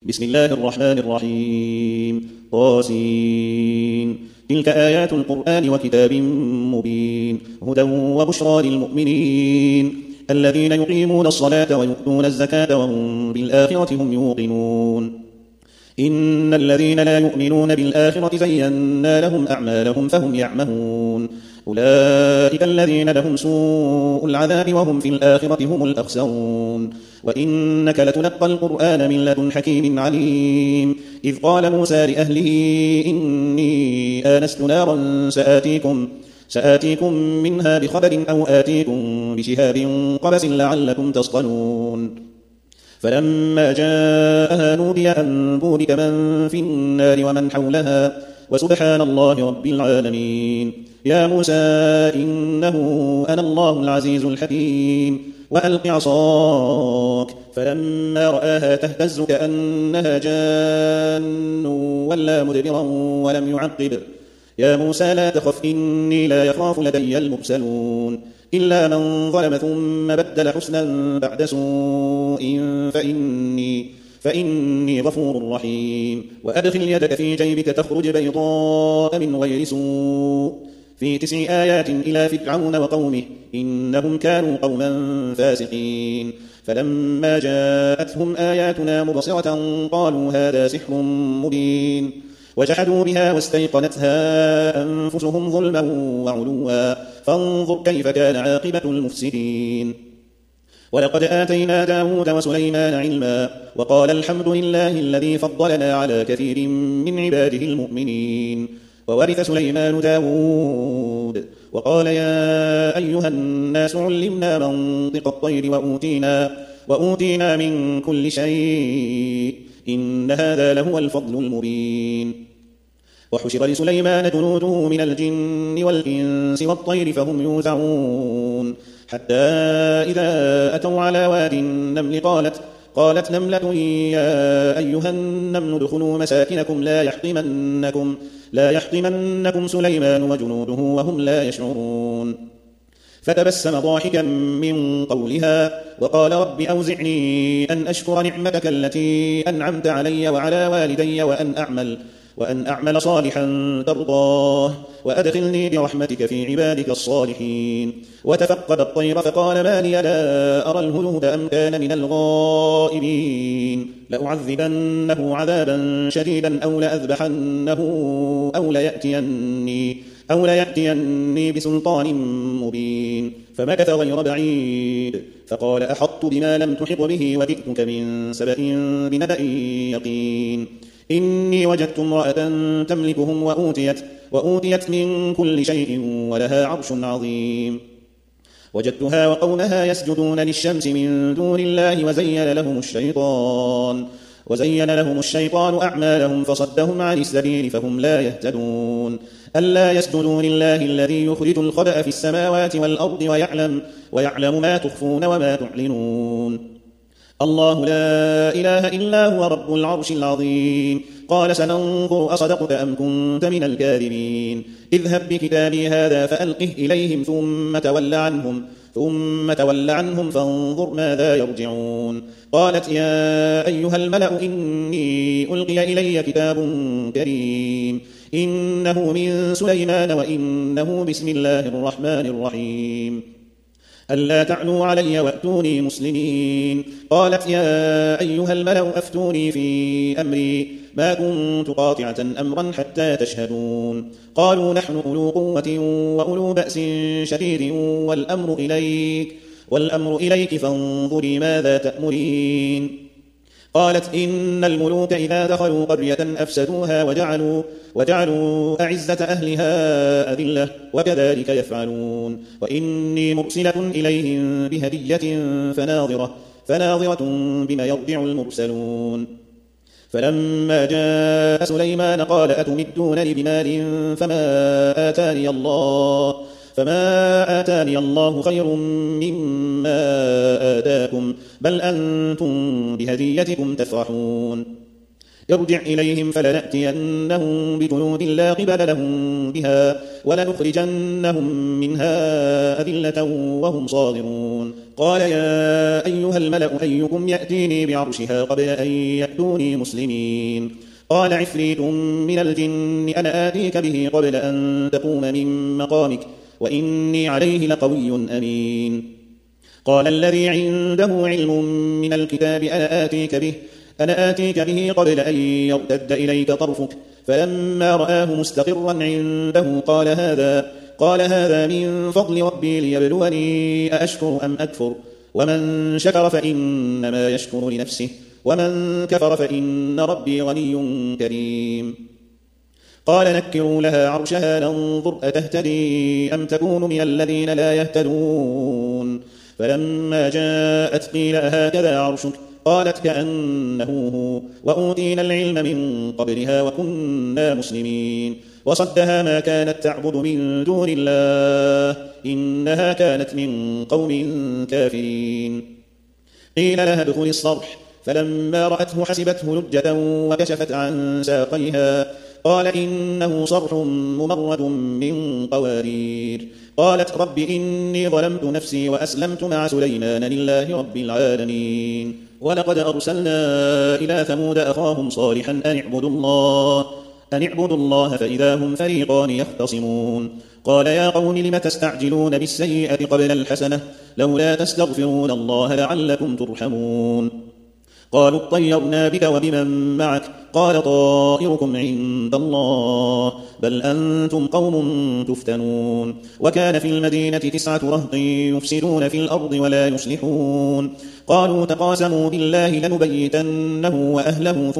بسم الله الرحمن الرحيم طاسين تلك آيات القرآن وكتاب مبين هدى وبشرى للمؤمنين الذين يقيمون الصلاة ويؤتون الزكاة وهم بالآخرة هم يوقنون إن الذين لا يؤمنون بالآخرة زينا لهم أعمالهم فهم يعمهون أولئك الذين لهم سوء العذاب وهم في الآخرة هم الأخسرون وإنك لتلقى القرآن من لدن حكيم عليم إذ قال موسى لأهله إني آنست نارا سآتيكم منها بخبر أو آتيكم بشهاب قبس لعلكم تصطلون فلما جاءها نودي أن بورك من في النار ومن حولها وسبحان الله رب العالمين يا موسى إنه أنا الله العزيز الحكيم وألق عصاك فلما رآها تهتز كأنها جان ولا مدبرا ولم يعقب يا موسى لا تخف إني لا يخاف لدي المرسلون إلا من ظلم ثم بدل حسنا بعد سوء فإني غفور رحيم وأدخل يدك في جيبك تخرج بيضاء من غير سوء في 9 آيات إلى فرعون وقومه إنهم كانوا قوما فاسقين فلما جاءتهم آياتنا مبصرة قالوا هذا سحر مبين وجحدوا بها واستيقنتها أنفسهم ظلما وعلوا فانظر كيف كان عاقبة المفسدين ولقد آتينا داود وسليمان علما وقال الحمد لله الذي فضلنا على كثير من عباده المؤمنين وورث سليمان داود وقال يا أيها الناس علمنا منطق الطير وأوتينا من كل شيء إن هذا لهو الفضل المبين وحشر لسليمان جنوده من الجن والإنس والطير فهم يوزعون حتى إذا أتوا على واد النمل قالت نملة يا أيها النمل ادخلوا مساكنكم لا يحطمنكم سليمان وجنوده وهم لا يشعرون فتبسم ضاحكا من قولها وقال رب أوزعني أن أشكر نعمتك التي أنعمت علي وعلى والدي وأن أعمل صالحا ترضاه وأدخلني برحمتك في عبادك الصالحين وتفقد الطير فقال ما لي لا أرى الهدهد أم كان من الغائبين لأعذبنه عذابا شديدا أو لأذبحنه أو ليأتيني بسلطان مبين فمكث غير بعيد فقال أحطت بما لم تحط به وجئتك من سبأ بنبأ يقين إني وجدت امرأة تملكهم وأوتيت من كل شيء ولها عرش عظيم وجدتها وقومها يسجدون للشمس من دون الله وزين لهم الشيطان أعمالهم فصدهم عن السبيل فهم لا يهتدون ألا يسجدوا لله الذي يخرج الخبأ في السماوات والأرض ويعلم ما تخفون وما تعلنون الله لا إله إلا هو رب العرش العظيم قال سننظر أصدقت أم كنت من الكاذبين اذهب بكتابي هذا فألقه إليهم ثم تول عنهم فانظر ماذا يرجعون قالت يا أيها الملأ إني ألقي إلي كتاب كريم إنه من سليمان وإنه بسم الله الرحمن الرحيم ألا تعلوا علي وأتوني مسلمين قالت يا أيها الملأ أفتوني في أمري ما كنت قاطعة أمرا حتى تشهدون قالوا نحن أولو قوة وأولو بأس شديد والأمر إليك فانظري ماذا تأمرين قالت إن الملوك إذا دخلوا قرية أفسدوها وجعلوا أعزة أهلها أذلة وكذلك يفعلون وإني مرسلة إليهم بهدية فناظرة بما يرجع المرسلون فلما جاء سليمان قال أتمدونني بمال فما آتاني الله خير مما آتاكم بل أنتم بهديتكم تفرحون ارجع إليهم فلنأتينهم بجنود لا قبل لهم بها ولنخرجنهم منها أذلة وهم صاغرون قال يا أيها الملأ أيكم يأتيني بعرشها قبل أن يأتوني مسلمين قال عفريت من الجن أنا آتيك به قبل أن تقوم من مقامك وإني عليه لقوي أمين قال الذي عنده علم من الكتاب أنا آتيك به قبل أن يرتد إليك طرفك فلما رآه مستقرا عنده قال هذا من فضل ربي ليبلوني أأشكر أم أكفر ومن شكر فإنما يشكر لنفسه ومن كفر فإن ربي غني كريم قال نكروا لها عرشها ننظر أتهتدي أم تكون من الذين لا يهتدون فلما جاءت قيل أهكذا عرشك قالت كأنه هو وأوتينا العلم من قبلها وكنا مسلمين وصدها ما كانت تعبد من دون الله إنها كانت من قوم كافرين قيل لها ادخل الصرح فلما رأته حسبته لجة وكشفت عن ساقيها قال إنه صرح ممرد من قوارير قالت رب إني ظلمت نفسي وأسلمت مع سليمان لله رب العالمين ولقد أرسلنا إلى ثمود أخاهم صالحا أن اعبدوا الله فإذا هم فريقان يختصمون قال يا قوم لم تستعجلون بالسيئة قبل الحسنة لولا تستغفرون الله لعلكم ترحمون قالوا اطيرنا بك وبمن معك قال طائركم عند الله بل أنتم قوم تفتنون وكان في المدينة 9 رهط يفسدون في الأرض ولا يصلحون قالوا تقاسموا بالله لنبيتنه وأهله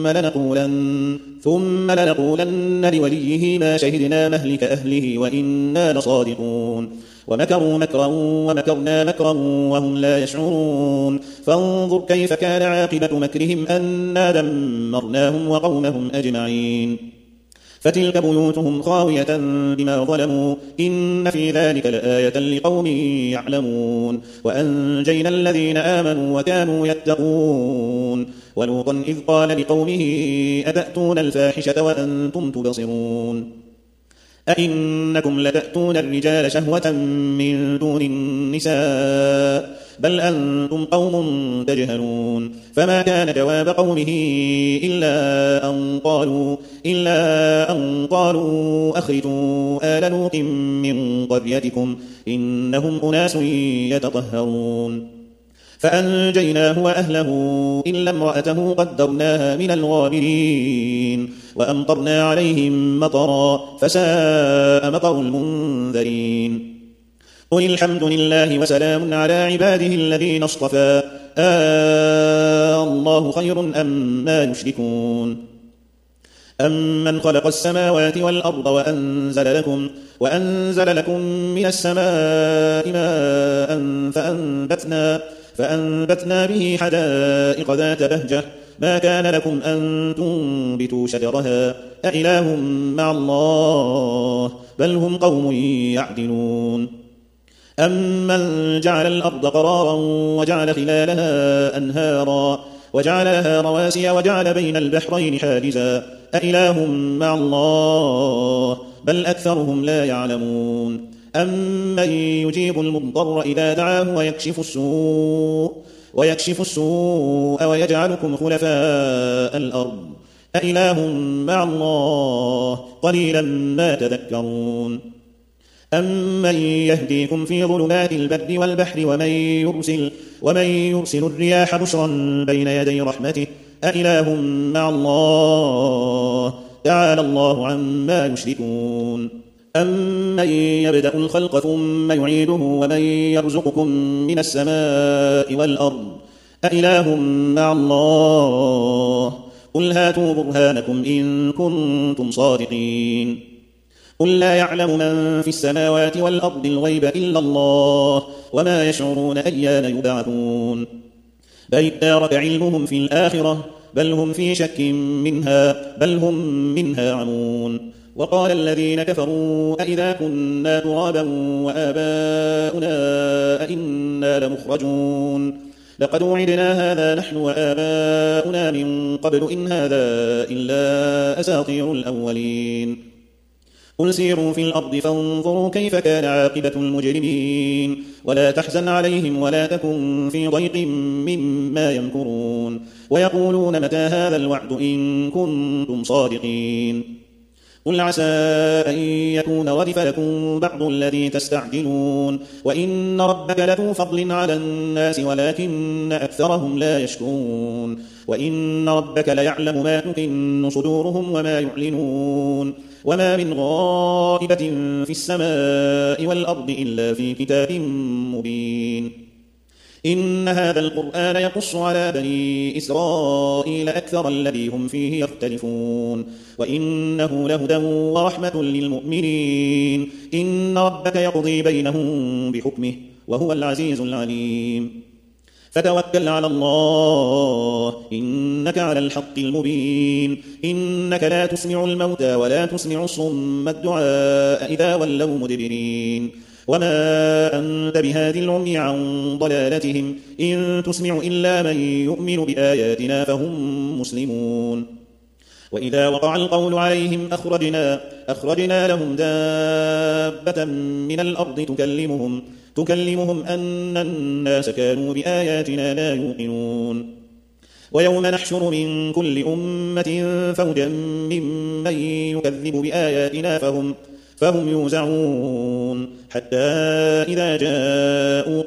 ثم لنقولن لوليه ما شهدنا مهلك أهله وإنا لصادقون ومكروا مكرا ومكرنا مكرا وهم لا يشعرون فانظر كيف كان عاقبة مكرهم أنا دمرناهم وقومهم أجمعين فتلك بيوتهم خاوية بما ظلموا إن في ذلك لآية لقوم يعلمون وأنجينا الذين آمنوا وكانوا يتقون ولوطا إذ قال لقومه أتأتون الفاحشة وأنتم تبصرون أئنكم لتأتون الرجال شهوة من دون النساء بل أنتم قوم تجهلون فما كان جواب قومه إلا أن قالوا أخرجوا آل لوط من قريتكم إنهم أناس يتطهرون فأنجيناه وأهله إلا امرأته قدرناها من الغابرين وأمطرنا عليهم مطرا فساء مطر المنذرين قل الحمد لله وسلام على عباده الذين اصطفى الله خير أم ما يشركون أمن خلق السماوات والأرض وأنزل لكم من السماء ماء فأنبتنا به حدائق ذات بهجة ما كان لكم أن تنبتوا شجرها أإله مع الله بل هم قوم يعدلون أمن جعل الأرض قرارا وجعل خلالها أنهارا وجعل لها رواسي وجعل بين البحرين حاجزا أإله مع الله بل أكثرهم لا يعلمون أمن يجيب المضطر إذا دعاه ويكشف السوء ويجعلكم خلفاء الأرض أإله مع الله قليلا ما تذكرون أمن يهديكم في ظلمات البر والبحر ومن يرسل الرياح بشرا بين يدي رحمته أإله مع الله تعالى الله عما يشركون أمن يبدأ الخلق ثم يعيده ومن يرزقكم من السماء والأرض أإله مع الله قل هاتوا برهانكم إن كنتم صادقين قل لا يعلم من في السماوات والأرض الغيب إلا الله وما يشعرون أيان يبعثون بل ادارك علمهم في الآخرة بل هم في شك منها بل هم منها عمون وقال الذين كفروا أئذا كنا ترابا وآباؤنا أئنا لمخرجون لقد وعدنا هذا نحن وآباؤنا من قبل إن هذا إلا أساطير الأولين قل سيروا في الأرض فانظروا كيف كان عاقبة المجرمين ولا تحزن عليهم ولا تكن في ضيق مما يمكرون ويقولون متى هذا الوعد إن كنتم صادقين قل عسى أن يكون ردف لكم بعض الذي تستعجلون وإن ربك لذو فضل على الناس ولكن أكثرهم لا يشكرون وإن ربك ليعلم ما تكن صدورهم وما يعلنون وما من غائبة في السماء والأرض إلا في كتاب مبين إن هذا القرآن يقص على بني إسرائيل أكثر الذي هم فيه يختلفون وإنه لهدى ورحمة للمؤمنين إن ربك يقضي بينهم بحكمه وهو العزيز العليم فتوكل على الله إنك على الحق المبين إنك لا تسمع الموتى ولا تسمع الصم الدعاء إذا ولوا مدبرين وما أنت بهادي العمي عن ضلالتهم إن تسمع إلا من يؤمن بآياتنا فهم مسلمون وإذا وقع القول عليهم أخرجنا لهم دابة من الأرض تكلمهم أن الناس كانوا بآياتنا لا يوقنون ويوم نحشر من كل أمة فوجا ممن يكذب بآياتنا فهم يوزعون حتى إذا جاءوا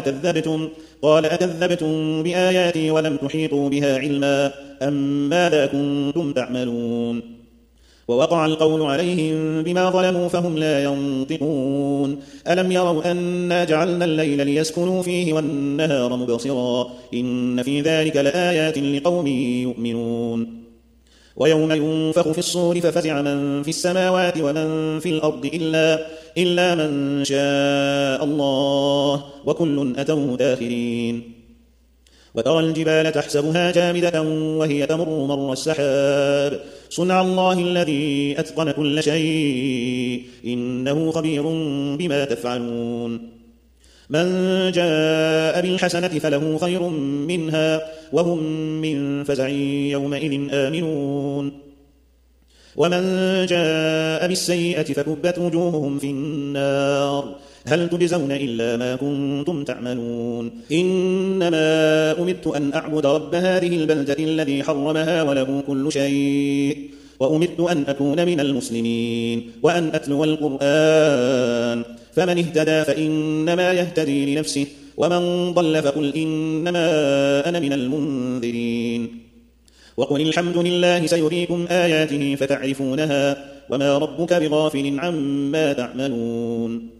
قال أكذبتم بآياتي ولم تحيطوا بها علما أم ماذا كنتم تعملون ووقع القول عليهم بما ظلموا فهم لا ينطقون ألم يروا أنا جعلنا الليل ليسكنوا فيه والنهار مبصرا إن في ذلك لآيات لقوم يؤمنون ويوم ينفخ في الصور ففزع من في السماوات ومن في الأرض إلا من شاء الله وكل أتوه داخرين وترى الجبال تحسبها جامدة وهي تمر مر السحاب صنع الله الذي أتقن كل شيء إنه خبير بما تفعلون من جاء بالحسنة فله خير منها وهم من فزع يومئذ آمنون ومن جاء بالسيئة فكبت وجوههم في النار هل تجزون إلا ما كنتم تعملون إنما أمرت أن أعبد رب هذه البلدة الذي حرمها وله كل شيء وأمرت أن أكون من المسلمين وأن أتلو القرآن فمن اهتدى فإنما يهتدي لنفسه ومن ضل فقل إنما أنا من المنذرين وقل الحمد لله سيريكم آياته فتعرفونها وما ربك بغافل عما تعملون